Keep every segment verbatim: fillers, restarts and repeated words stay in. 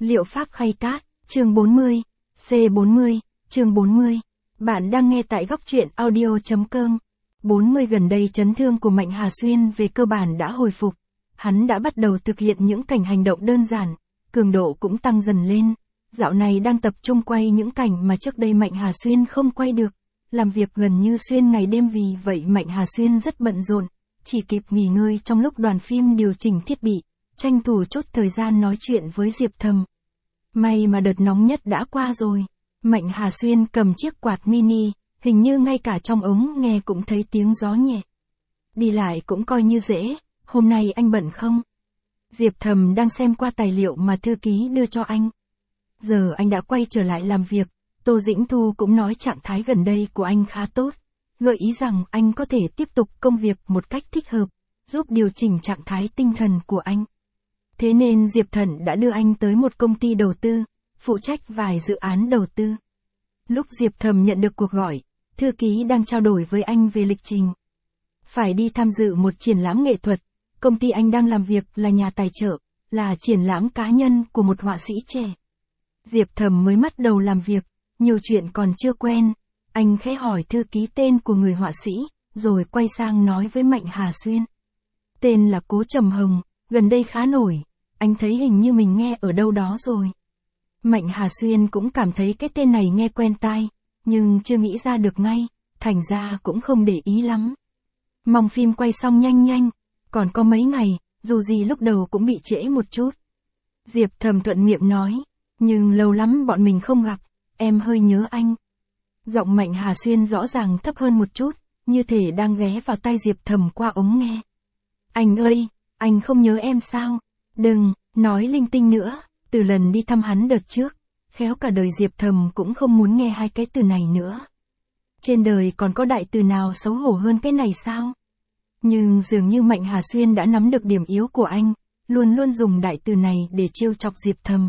Liệu pháp khay cát, chương bốn mươi, C bốn mươi, chương bốn mươi. Bạn đang nghe tại góc truyện audio chấm com. bốn mươi Gần đây chấn thương của Mạnh Hà Xuyên về cơ bản đã hồi phục. Hắn đã bắt đầu thực hiện những cảnh hành động đơn giản, cường độ cũng tăng dần lên. Dạo này đang tập trung quay những cảnh mà trước đây Mạnh Hà Xuyên không quay được. Làm việc gần như xuyên ngày đêm, vì vậy Mạnh Hà Xuyên rất bận rộn, chỉ kịp nghỉ ngơi trong lúc đoàn phim điều chỉnh thiết bị, tranh thủ chốt thời gian nói chuyện với Diệp Thầm. May mà đợt nóng nhất đã qua rồi. Mạnh Hà Xuyên cầm chiếc quạt mini, hình như ngay cả trong ống nghe cũng thấy tiếng gió nhẹ. Đi lại cũng coi như dễ, hôm nay anh bận không? Diệp Thầm đang xem qua tài liệu mà thư ký đưa cho anh. Giờ anh đã quay trở lại làm việc, Tô Dĩnh Thu cũng nói trạng thái gần đây của anh khá tốt, gợi ý rằng anh có thể tiếp tục công việc một cách thích hợp, giúp điều chỉnh trạng thái tinh thần của anh. Thế nên Diệp Thận đã đưa anh tới một công ty đầu tư, phụ trách vài dự án đầu tư. Lúc Diệp Thầm nhận được cuộc gọi, thư ký đang trao đổi với anh về lịch trình. Phải đi tham dự một triển lãm nghệ thuật, công ty anh đang làm việc là nhà tài trợ, là triển lãm cá nhân của một họa sĩ trẻ. Diệp Thầm mới bắt đầu làm việc, nhiều chuyện còn chưa quen, anh khẽ hỏi thư ký tên của người họa sĩ, rồi quay sang nói với Mạnh Hà Xuyên. Tên là Cố Trầm Hồng, gần đây khá nổi, anh thấy hình như mình nghe ở đâu đó rồi. Mạnh Hà Xuyên cũng cảm thấy cái tên này nghe quen tai, nhưng chưa nghĩ ra được ngay, thành ra cũng không để ý lắm. Mong phim quay xong nhanh nhanh, còn có mấy ngày, dù gì lúc đầu cũng bị trễ một chút. Diệp Thầm thuận miệng nói, nhưng lâu lắm bọn mình không gặp, em hơi nhớ anh. Giọng Mạnh Hà Xuyên rõ ràng thấp hơn một chút, như thể đang ghé vào tai Diệp Thầm qua ống nghe. Anh ơi, anh không nhớ em sao? Đừng, nói linh tinh nữa, từ lần đi thăm hắn đợt trước, khéo cả đời Diệp Thầm cũng không muốn nghe hai cái từ này nữa. Trên đời còn có đại từ nào xấu hổ hơn cái này sao? Nhưng dường như Mạnh Hà Xuyên đã nắm được điểm yếu của anh, luôn luôn dùng đại từ này để trêu chọc Diệp Thầm.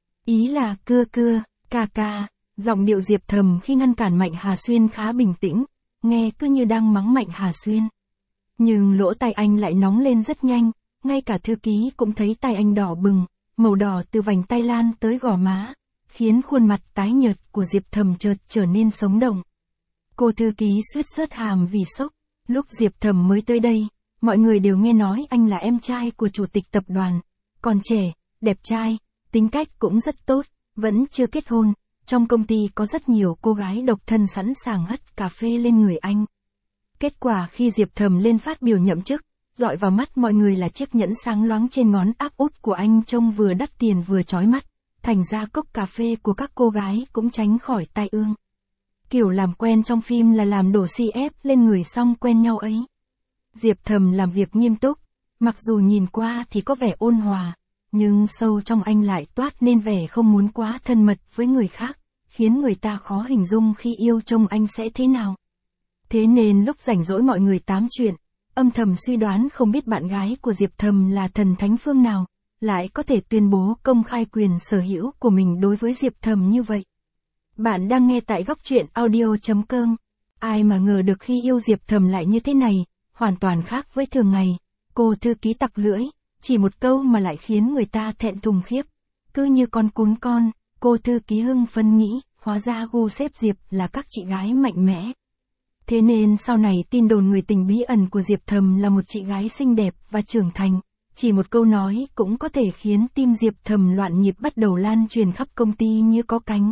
Ý là cưa cưa, ca ca, giọng điệu Diệp Thầm khi ngăn cản Mạnh Hà Xuyên khá bình tĩnh, nghe cứ như đang mắng Mạnh Hà Xuyên. Nhưng lỗ tai anh lại nóng lên rất nhanh, ngay cả thư ký cũng thấy tay anh đỏ bừng, màu đỏ từ vành tay lan tới gò má, khiến khuôn mặt tái nhợt của Diệp Thầm chợt trở nên sống động. Cô thư ký suýt sớt hàm vì sốc, lúc Diệp Thầm mới tới đây, mọi người đều nghe nói anh là em trai của chủ tịch tập đoàn, còn trẻ, đẹp trai, tính cách cũng rất tốt, vẫn chưa kết hôn, trong công ty có rất nhiều cô gái độc thân sẵn sàng hất cà phê lên người anh. Kết quả khi Diệp Thầm lên phát biểu nhậm chức, dọi vào mắt mọi người là chiếc nhẫn sáng loáng trên ngón áp út của anh trông vừa đắt tiền vừa chói mắt, thành ra cốc cà phê của các cô gái cũng tránh khỏi tai ương. Kiểu làm quen trong phim là làm đổ xi ép lên người xong quen nhau ấy. Diệp Thầm làm việc nghiêm túc, mặc dù nhìn qua thì có vẻ ôn hòa, nhưng sâu trong anh lại toát nên vẻ không muốn quá thân mật với người khác, khiến người ta khó hình dung khi yêu trông anh sẽ thế nào. Thế nên lúc rảnh rỗi mọi người tám chuyện, âm thầm suy đoán không biết bạn gái của Diệp Thầm là thần thánh phương nào, lại có thể tuyên bố công khai quyền sở hữu của mình đối với Diệp Thầm như vậy. Bạn đang nghe tại góc truyện audio chấm com. Ai mà ngờ được khi yêu Diệp Thầm lại như thế này, hoàn toàn khác với thường ngày. Cô thư ký tặc lưỡi, chỉ một câu mà lại khiến người ta thẹn thùng khiếp. Cứ như con cún con, cô thư ký hưng phấn nghĩ, hóa ra gu xếp Diệp là các chị gái mạnh mẽ. Thế nên sau này tin đồn người tình bí ẩn của Diệp Thầm là một chị gái xinh đẹp và trưởng thành, chỉ một câu nói cũng có thể khiến tim Diệp Thầm loạn nhịp bắt đầu lan truyền khắp công ty như có cánh.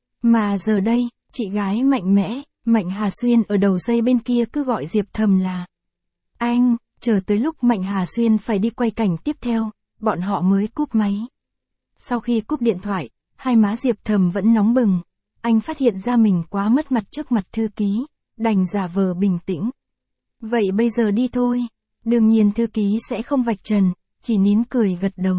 Mà giờ đây, chị gái mạnh mẽ, Mạnh Hà Xuyên ở đầu dây bên kia cứ gọi Diệp Thầm là anh, chờ tới lúc Mạnh Hà Xuyên phải đi quay cảnh tiếp theo, bọn họ mới cúp máy. Sau khi cúp điện thoại, hai má Diệp Thầm vẫn nóng bừng, anh phát hiện ra mình quá mất mặt trước mặt thư ký, đành giả vờ bình tĩnh. Vậy bây giờ đi thôi, đương nhiên thư ký sẽ không vạch trần, chỉ nín cười gật đầu.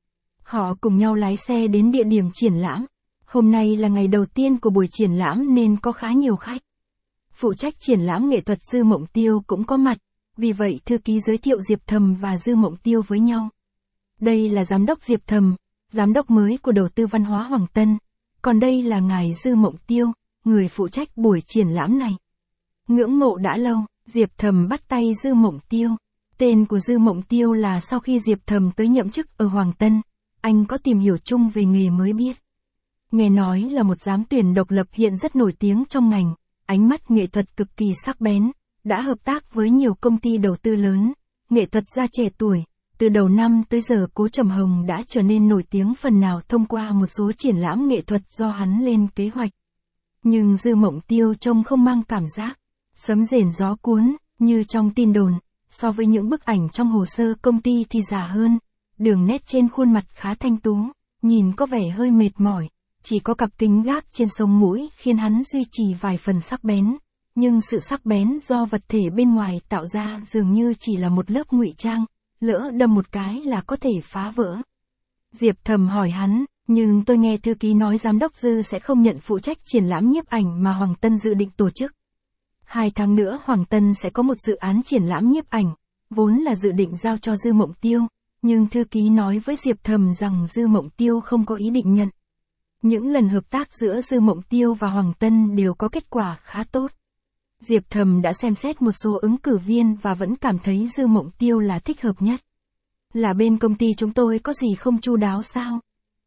Họ cùng nhau lái xe đến địa điểm triển lãm. Hôm nay là ngày đầu tiên của buổi triển lãm nên có khá nhiều khách. Phụ trách triển lãm nghệ thuật Dư Mộng Tiêu cũng có mặt, vì vậy thư ký giới thiệu Diệp Thầm và Dư Mộng Tiêu với nhau. Đây là giám đốc Diệp Thầm, giám đốc mới của đầu tư văn hóa Hoàng Tân, còn đây là ngài Dư Mộng Tiêu, người phụ trách buổi triển lãm này. Ngưỡng mộ đã lâu, Diệp Thầm bắt tay Dư Mộng Tiêu. Tên của Dư Mộng Tiêu là sau khi Diệp Thầm tới nhậm chức ở Hoàng Tân, anh có tìm hiểu chung về nghề mới biết. Nghe nói là một giám tuyển độc lập hiện rất nổi tiếng trong ngành, ánh mắt nghệ thuật cực kỳ sắc bén, đã hợp tác với nhiều công ty đầu tư lớn, nghệ thuật gia trẻ tuổi. Từ đầu năm tới giờ Cố Trầm Hồng đã trở nên nổi tiếng phần nào thông qua một số triển lãm nghệ thuật do hắn lên kế hoạch. Nhưng Dư Mộng Tiêu trông không mang cảm giác sấm rền gió cuốn, như trong tin đồn, so với những bức ảnh trong hồ sơ công ty thì già hơn. Đường nét trên khuôn mặt khá thanh tú, nhìn có vẻ hơi mệt mỏi, chỉ có cặp kính gác trên sống mũi khiến hắn duy trì vài phần sắc bén. Nhưng sự sắc bén do vật thể bên ngoài tạo ra dường như chỉ là một lớp ngụy trang, lỡ đâm một cái là có thể phá vỡ. Diệp Thầm hỏi hắn, nhưng tôi nghe thư ký nói giám đốc Dư sẽ không nhận phụ trách triển lãm nhiếp ảnh mà Hoàng Tân dự định tổ chức. Hai tháng nữa Hoàng Tân sẽ có một dự án triển lãm nhiếp ảnh, vốn là dự định giao cho Dư Mộng Tiêu, nhưng thư ký nói với Diệp Thầm rằng Dư Mộng Tiêu không có ý định nhận. Những lần hợp tác giữa Dư Mộng Tiêu và Hoàng Tân đều có kết quả khá tốt. Diệp Thầm đã xem xét một số ứng cử viên và vẫn cảm thấy Dư Mộng Tiêu là thích hợp nhất. Là bên công ty chúng tôi có gì không chu đáo sao?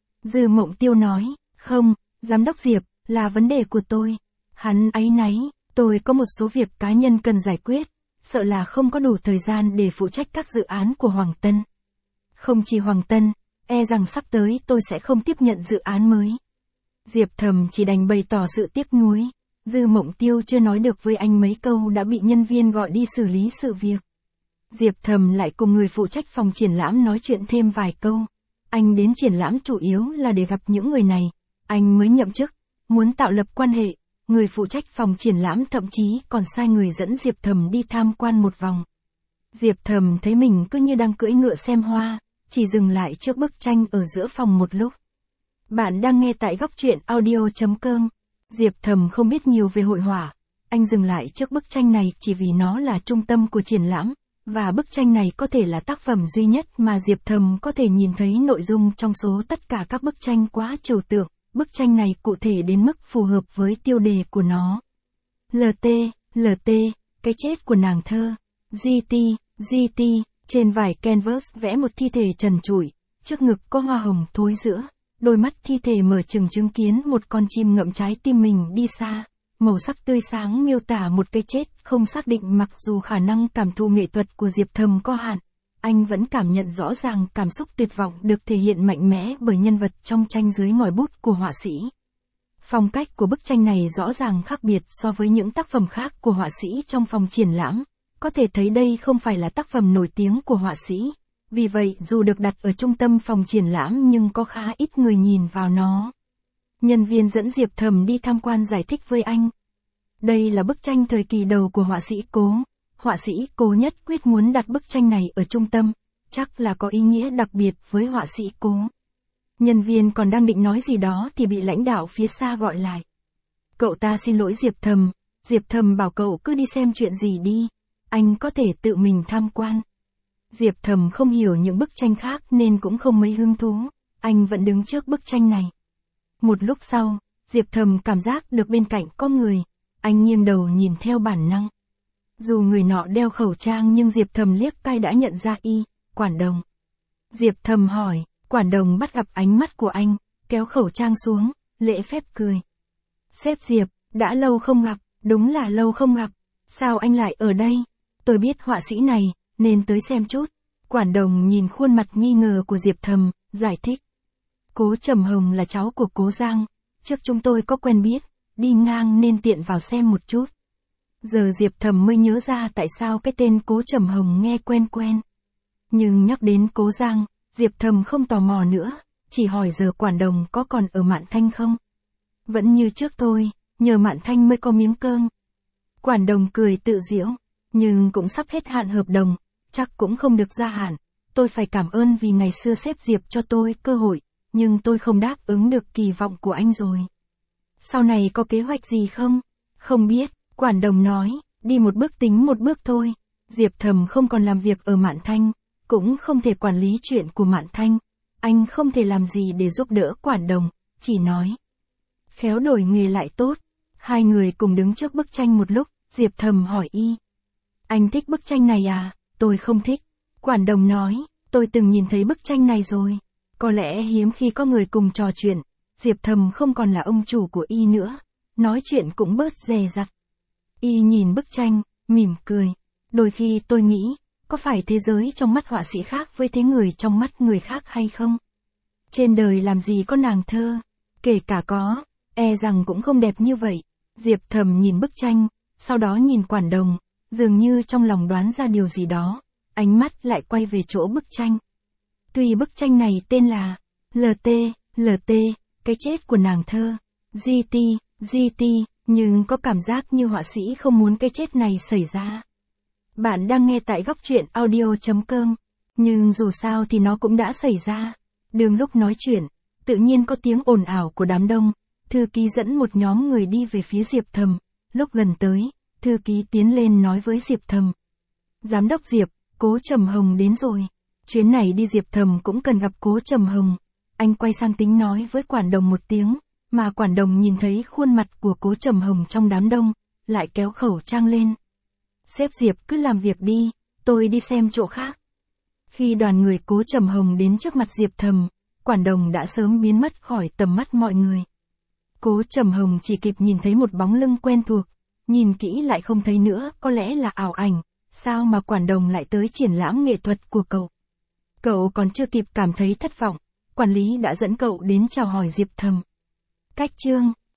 Dư Mộng Tiêu nói, không, giám đốc Diệp, là vấn đề của tôi. Hắn áy náy, tôi có một số việc cá nhân cần giải quyết, sợ là không có đủ thời gian để phụ trách các dự án của Hoàng Tân. Không chỉ Hoàng Tân, e rằng sắp tới tôi sẽ không tiếp nhận dự án mới. Diệp Thầm chỉ đành bày tỏ sự tiếc nuối. Dư Mộng Tiêu chưa nói được với anh mấy câu đã bị nhân viên gọi đi xử lý sự việc. Diệp Thầm lại cùng người phụ trách phòng triển lãm nói chuyện thêm vài câu. Anh đến triển lãm chủ yếu là để gặp những người này. Anh mới nhậm chức, muốn tạo lập quan hệ. Người phụ trách phòng triển lãm thậm chí còn sai người dẫn Diệp Thầm đi tham quan một vòng. Diệp Thầm thấy mình cứ như đang cưỡi ngựa xem hoa, chỉ dừng lại trước bức tranh ở giữa phòng một lúc. Bạn đang nghe tại góc truyện audio chấm com. Diệp Thầm không biết nhiều về hội họa, anh dừng lại trước bức tranh này chỉ vì nó là trung tâm của triển lãm, và bức tranh này có thể là tác phẩm duy nhất mà Diệp Thầm có thể nhìn thấy nội dung trong số tất cả các bức tranh quá trừu tượng. Bức tranh này cụ thể đến mức phù hợp với tiêu đề của nó. lờ tê, lờ tê, cái chết của nàng thơ. giê tê, giê tê, trên vải canvas vẽ một thi thể trần trụi, trước ngực có hoa hồng thối giữa. Đôi mắt thi thể mở trừng chứng kiến một con chim ngậm trái tim mình đi xa. Màu sắc tươi sáng miêu tả một cái chết không xác định. Mặc dù khả năng cảm thụ nghệ thuật của Diệp Thầm có hạn, anh vẫn cảm nhận rõ ràng cảm xúc tuyệt vọng được thể hiện mạnh mẽ bởi nhân vật trong tranh dưới ngòi bút của họa sĩ. Phong cách của bức tranh này rõ ràng khác biệt so với những tác phẩm khác của họa sĩ trong phòng triển lãm. Có thể thấy đây không phải là tác phẩm nổi tiếng của họa sĩ. Vì vậy dù được đặt ở trung tâm phòng triển lãm nhưng có khá ít người nhìn vào nó. Nhân viên dẫn Diệp Thầm đi tham quan giải thích với anh. Đây là bức tranh thời kỳ đầu của họa sĩ Cố. Họa sĩ Cố nhất quyết muốn đặt bức tranh này ở trung tâm, chắc là có ý nghĩa đặc biệt với họa sĩ Cố. Nhân viên còn đang định nói gì đó thì bị lãnh đạo phía xa gọi lại. Cậu ta xin lỗi Diệp Thầm, Diệp Thầm bảo cậu cứ đi xem chuyện gì đi, anh có thể tự mình tham quan. Diệp Thầm không hiểu những bức tranh khác nên cũng không mấy hứng thú, anh vẫn đứng trước bức tranh này. Một lúc sau, Diệp Thầm cảm giác được bên cạnh có người, anh nghiêng đầu nhìn theo bản năng. Dù người nọ đeo khẩu trang nhưng Diệp Thầm liếc cay đã nhận ra y, Quản Đồng. Diệp Thầm hỏi, Quản Đồng bắt gặp ánh mắt của anh, kéo khẩu trang xuống, lễ phép cười. Sếp Diệp, đã lâu không gặp, đúng là lâu không gặp, sao anh lại ở đây? Tôi biết họa sĩ này, nên tới xem chút. Quản Đồng nhìn khuôn mặt nghi ngờ của Diệp Thầm, giải thích. Cố Trầm Hồng là cháu của Cố Giang, trước chúng tôi có quen biết, đi ngang nên tiện vào xem một chút. Giờ Diệp Thầm mới nhớ ra tại sao cái tên Cố Trầm Hồng nghe quen quen. Nhưng nhắc đến Cố Giang, Diệp Thầm không tò mò nữa, chỉ hỏi giờ Quản Đồng có còn ở Mạn Thanh không? Vẫn như trước thôi, nhờ Mạn Thanh mới có miếng cơm. Quản Đồng cười tự giễu, nhưng cũng sắp hết hạn hợp đồng, chắc cũng không được gia hạn. Tôi phải cảm ơn vì ngày xưa sếp Diệp cho tôi cơ hội, nhưng tôi không đáp ứng được kỳ vọng của anh rồi. Sau này có kế hoạch gì không? Không biết, Quản Đồng nói, đi một bước tính một bước thôi. Diệp Thầm không còn làm việc ở Mạn Thanh, cũng không thể quản lý chuyện của Mạn Thanh. Anh không thể làm gì để giúp đỡ Quản Đồng, chỉ nói. Khéo đổi nghề lại tốt. Hai người cùng đứng trước bức tranh một lúc, Diệp Thầm hỏi y. Anh thích bức tranh này à? Tôi không thích. Quản Đồng nói, tôi từng nhìn thấy bức tranh này rồi. Có lẽ hiếm khi có người cùng trò chuyện, Diệp Thầm không còn là ông chủ của y nữa, nói chuyện cũng bớt dè dặt. Y nhìn bức tranh, mỉm cười. Đôi khi tôi nghĩ, có phải thế giới trong mắt họa sĩ khác với thế người trong mắt người khác hay không? Trên đời làm gì có nàng thơ, kể cả có, e rằng cũng không đẹp như vậy. Diệp Thầm nhìn bức tranh, sau đó nhìn Quản Đồng, dường như trong lòng đoán ra điều gì đó, ánh mắt lại quay về chỗ bức tranh. Tuy bức tranh này tên là lờ tê, lờ tê, cái chết của nàng thơ, giê tê, giê tê, nhưng có cảm giác như họa sĩ không muốn cái chết này xảy ra. Bạn đang nghe tại góc truyện audio chấm com, nhưng dù sao thì nó cũng đã xảy ra. Đường lúc nói chuyện, tự nhiên có tiếng ồn ào của đám đông, thư ký dẫn một nhóm người đi về phía Diệp Thầm. Lúc gần tới, thư ký tiến lên nói với Diệp Thầm. Giám đốc Diệp, Cố Trầm Hồng đến rồi. Chuyến này đi Diệp Thầm cũng cần gặp Cố Trầm Hồng. Anh quay sang tính nói với Quản Đồng một tiếng, mà Quản Đồng nhìn thấy khuôn mặt của Cố Trầm Hồng trong đám đông, lại kéo khẩu trang lên. Sếp Diệp cứ làm việc đi, tôi đi xem chỗ khác. Khi đoàn người Cố Trầm Hồng đến trước mặt Diệp Thầm, Quản Đồng đã sớm biến mất khỏi tầm mắt mọi người. Cố Trầm Hồng chỉ kịp nhìn thấy một bóng lưng quen thuộc, nhìn kỹ lại không thấy nữa, có lẽ là ảo ảnh, sao mà Quản Đồng lại tới triển lãm nghệ thuật của cậu. Cậu còn chưa kịp cảm thấy thất vọng, quản lý đã dẫn cậu đến chào hỏi Diệp Thầm. Cách chương